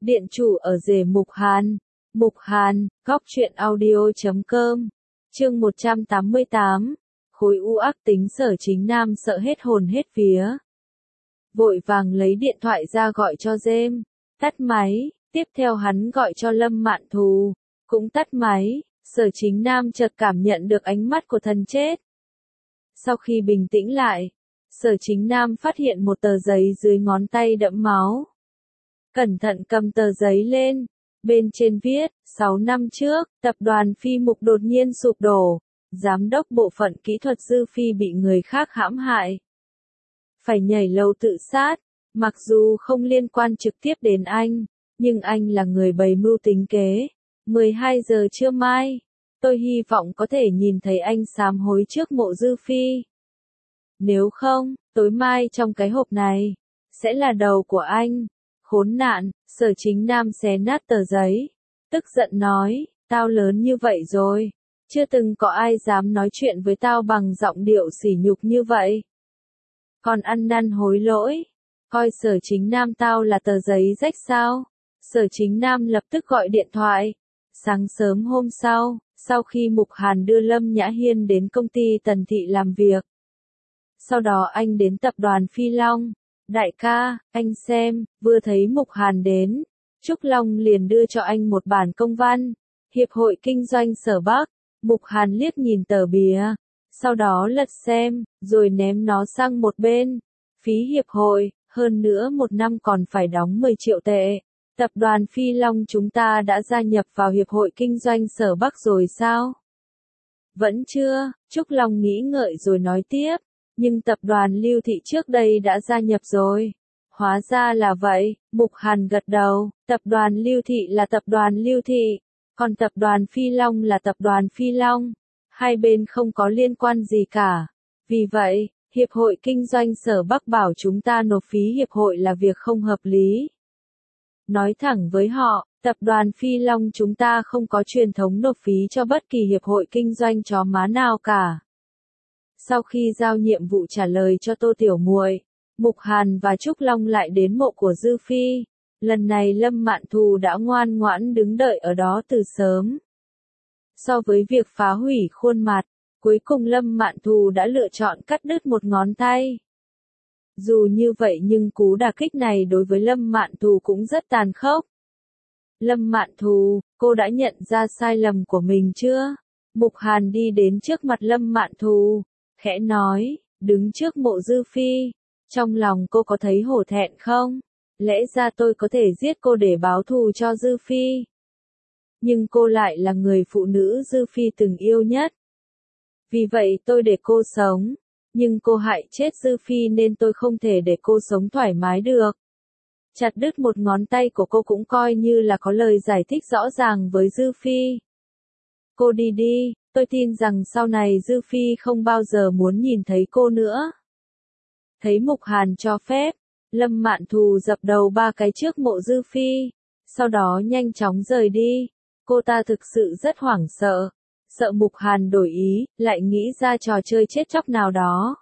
Điện chủ ở rể Mục Hàn. Mục Hàn, góc truyện audio.com. Chương 188. Khối u ác tính Sở Chính Nam sợ hết hồn hết vía. Vội vàng lấy điện thoại ra gọi cho James. Tắt máy, tiếp theo hắn gọi cho Lâm Mạn Thù. Cũng tắt máy, Sở Chính Nam chợt cảm nhận được ánh mắt của thần chết. Sau khi bình tĩnh lại, Sở Chính Nam phát hiện một tờ giấy dưới ngón tay đẫm máu. Cẩn thận cầm tờ giấy lên, bên trên viết, 6 năm trước, tập đoàn Phi Mục đột nhiên sụp đổ, giám đốc bộ phận kỹ thuật Dư Phi bị người khác hãm hại. Phải nhảy lầu tự sát, mặc dù không liên quan trực tiếp đến anh, nhưng anh là người bày mưu tính kế. 12 giờ trưa mai, tôi hy vọng có thể nhìn thấy anh sám hối trước mộ Dư Phi. Nếu không, tối mai trong cái hộp này, sẽ là đầu của anh. Khốn nạn, Sở Chính Nam xé nát tờ giấy, tức giận nói, tao lớn như vậy rồi, chưa từng có ai dám nói chuyện với tao bằng giọng điệu sỉ nhục như vậy. Còn ăn năn hối lỗi, coi Sở Chính Nam tao là tờ giấy rách sao? Sở Chính Nam lập tức gọi điện thoại. Sáng sớm hôm sau khi Mục Hàn đưa Lâm Nhã Hiên đến công ty Tần Thị làm việc. Sau đó anh đến tập đoàn Phi Long. Đại ca, anh xem, vừa thấy Mục Hàn đến, Trúc Long liền đưa cho anh một bản công văn. Hiệp hội Kinh doanh Sở Bắc. Mục Hàn liếc nhìn tờ bìa, sau đó lật xem, rồi ném nó sang một bên. Phí hiệp hội, hơn nữa một năm còn phải đóng 10 triệu tệ. Tập đoàn Phi Long chúng ta đã gia nhập vào Hiệp hội Kinh doanh Sở Bắc rồi sao? Vẫn chưa, Trúc Long nghĩ ngợi rồi nói tiếp. Nhưng tập đoàn Lưu Thị trước đây đã gia nhập rồi. Hóa ra là vậy, Mục Hàn gật đầu, tập đoàn Lưu Thị là tập đoàn Lưu Thị, còn tập đoàn Phi Long là tập đoàn Phi Long. Hai bên không có liên quan gì cả. Vì vậy, Hiệp hội Kinh doanh Sở Bắc bảo chúng ta nộp phí hiệp hội là việc không hợp lý. Nói thẳng với họ, tập đoàn Phi Long chúng ta không có truyền thống nộp phí cho bất kỳ hiệp hội kinh doanh chó má nào cả. Sau khi giao nhiệm vụ trả lời cho Tô Tiểu Muội, Mục Hàn và Trúc Long lại đến mộ của Dư Phi. Lần này Lâm Mạn Thù đã ngoan ngoãn đứng đợi ở đó từ sớm. So với việc phá hủy khuôn mặt, cuối cùng Lâm Mạn Thù đã lựa chọn cắt đứt một ngón tay. Dù như vậy nhưng cú đả kích này đối với Lâm Mạn Thù cũng rất tàn khốc. Lâm Mạn Thù, cô đã nhận ra sai lầm của mình chưa? Mục Hàn đi đến trước mặt Lâm Mạn Thù, khẽ nói, đứng trước mộ Dư Phi, trong lòng cô có thấy hổ thẹn không? Lẽ ra tôi có thể giết cô để báo thù cho Dư Phi. Nhưng cô lại là người phụ nữ Dư Phi từng yêu nhất. Vì vậy tôi để cô sống, nhưng cô hại chết Dư Phi nên tôi không thể để cô sống thoải mái được. Chặt đứt một ngón tay của cô cũng coi như là có lời giải thích rõ ràng với Dư Phi. Cô đi đi, tôi tin rằng sau này Dư Phi không bao giờ muốn nhìn thấy cô nữa. Thấy Mục Hàn cho phép, Lâm Mạn Thù dập đầu 3 cái trước mộ Dư Phi, sau đó nhanh chóng rời đi. Cô ta thực sự rất hoảng sợ, sợ Mục Hàn đổi ý, lại nghĩ ra trò chơi chết chóc nào đó.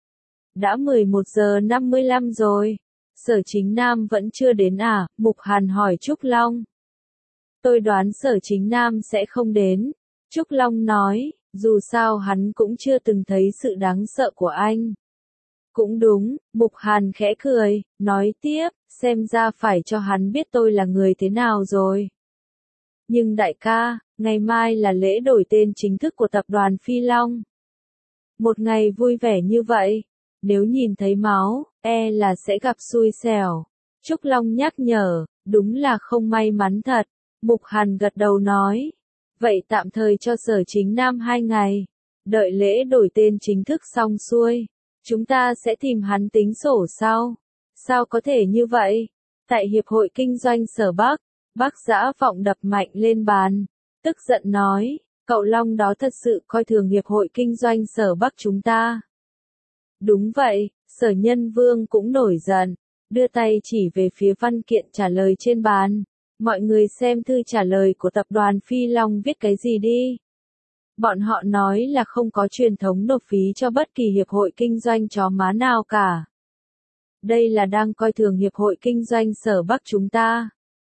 Đã 11 giờ 55 rồi, Sở Chính Nam vẫn chưa đến à? Mục Hàn hỏi Trúc Long. Tôi đoán Sở Chính Nam sẽ không đến. Trúc Long nói, dù sao hắn cũng chưa từng thấy sự đáng sợ của anh. Cũng đúng, Mục Hàn khẽ cười, nói tiếp, xem ra phải cho hắn biết tôi là người thế nào rồi. Nhưng đại ca, ngày mai là lễ đổi tên chính thức của tập đoàn Phi Long. Một ngày vui vẻ như vậy, nếu nhìn thấy máu, là sẽ gặp xui xẻo. Trúc Long nhắc nhở, đúng là không may mắn thật. Mục Hàn gật đầu nói, vậy tạm thời cho Sở Chính Nam 2 ngày, đợi lễ đổi tên chính thức xong xuôi, chúng ta sẽ tìm hắn tính sổ sau. Sao có thể như vậy? Tại Hiệp hội Kinh doanh Sở Bắc, Bác Dã Vọng đập mạnh lên bàn, tức giận nói, cậu Long đó thật sự coi thường Hiệp hội Kinh doanh Sở Bắc chúng ta. Đúng vậy, Sở Nhân Vương cũng nổi giận, đưa tay chỉ về phía văn kiện trả lời trên bàn. Mọi người xem thư trả lời của tập đoàn Phi Long viết cái gì đi. Bọn họ nói là không có truyền thống nộp phí cho bất kỳ hiệp hội kinh doanh chó má nào cả. Đây là đang coi thường Hiệp hội Kinh doanh Sở Bắc chúng ta.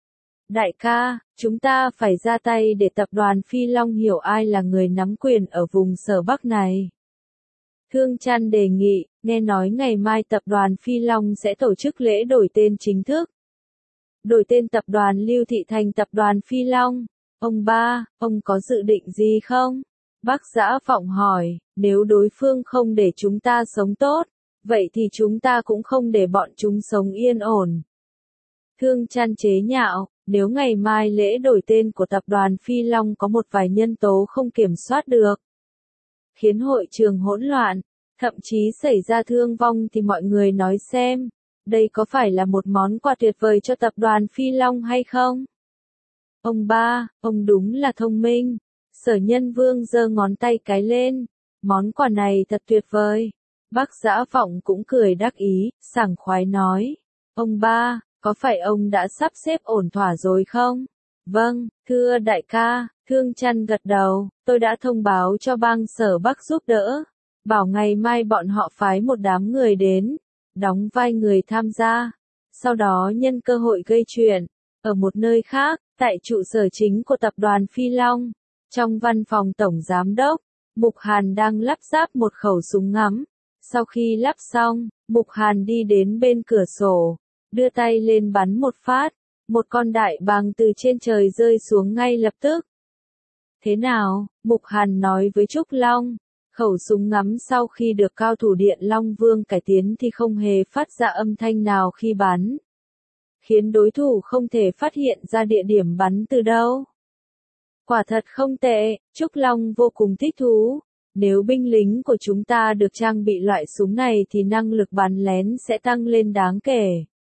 Đại ca, chúng ta phải ra tay để tập đoàn Phi Long hiểu ai là người nắm quyền ở vùng Sở Bắc này. Thương Chăn đề nghị, nghe nói ngày mai tập đoàn Phi Long sẽ tổ chức lễ đổi tên chính thức. Đổi tên tập đoàn Lưu Thị thành tập đoàn Phi Long. Ông ba, ông có dự định gì không? Bác Dã Vọng hỏi, nếu đối phương không để chúng ta sống tốt, vậy thì chúng ta cũng không để bọn chúng sống yên ổn. Thương Chăn chế nhạo, nếu ngày mai lễ đổi tên của tập đoàn Phi Long có một vài nhân tố không kiểm soát được, khiến hội trường hỗn loạn, thậm chí xảy ra thương vong thì mọi người nói xem, đây có phải là một món quà tuyệt vời cho tập đoàn Phi Long hay không? Ông ba, ông đúng là thông minh. Sở Nhân Vương giơ ngón tay cái lên, món quà này thật tuyệt vời. Bác Dã Vọng cũng cười đắc ý, sảng khoái nói, ông ba, có phải ông đã sắp xếp ổn thỏa rồi không? Vâng, thưa đại ca, Thương Chăn gật đầu, tôi đã thông báo cho bang Sở Bắc giúp đỡ, bảo ngày mai bọn họ phái một đám người đến, đóng vai người tham gia, sau đó nhân cơ hội gây chuyện. Ở một nơi khác, tại trụ sở chính của tập đoàn Phi Long, trong văn phòng tổng giám đốc, Mục Hàn đang lắp ráp một khẩu súng ngắm. Sau khi lắp xong, Mục Hàn đi đến bên cửa sổ, đưa tay lên bắn một phát, một con đại bàng từ trên trời rơi xuống ngay lập tức. Thế nào? Mục Hàn nói với Trúc Long, khẩu súng ngắm sau khi được cao thủ Điện Long Vương cải tiến thì không hề phát ra âm thanh nào khi bắn, khiến đối thủ không thể phát hiện ra địa điểm bắn từ đâu. Quả thật không tệ, Trúc Long vô cùng thích thú. Nếu binh lính của chúng ta được trang bị loại súng này thì năng lực bắn lén sẽ tăng lên đáng kể.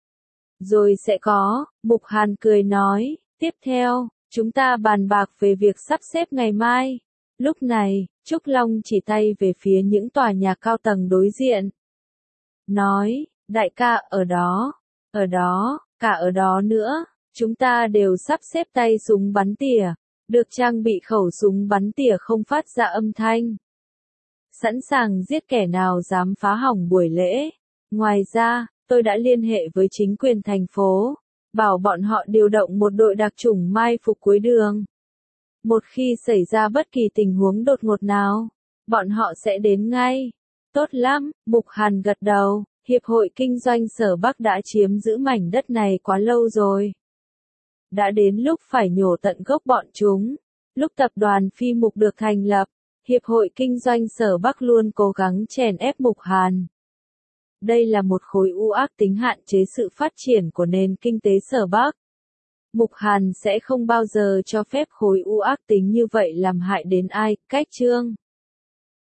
Rồi sẽ có, Mục Hàn cười nói, tiếp theo, chúng ta bàn bạc về việc sắp xếp ngày mai. Lúc này, Trúc Long chỉ tay về phía những tòa nhà cao tầng đối diện. Nói, đại ca ở đó, cả ở đó nữa, chúng ta đều sắp xếp tay súng bắn tỉa, được trang bị khẩu súng bắn tỉa không phát ra âm thanh. Sẵn sàng giết kẻ nào dám phá hỏng buổi lễ. Ngoài ra, tôi đã liên hệ với chính quyền thành phố, bảo bọn họ điều động một đội đặc chủng mai phục cuối đường. Một khi xảy ra bất kỳ tình huống đột ngột nào, bọn họ sẽ đến ngay. Tốt lắm, Mục Hàn gật đầu, Hiệp hội Kinh doanh Sở Bắc đã chiếm giữ mảnh đất này quá lâu rồi. Đã đến lúc phải nhổ tận gốc bọn chúng. Lúc tập đoàn Phi Mục được thành lập, Hiệp hội Kinh doanh Sở Bắc luôn cố gắng chèn ép Mục Hàn. Đây là một khối u ác tính hạn chế sự phát triển của nền kinh tế Sở Bắc. Mục Hàn sẽ không bao giờ cho phép khối u ác tính như vậy làm hại đến ai. Cách chương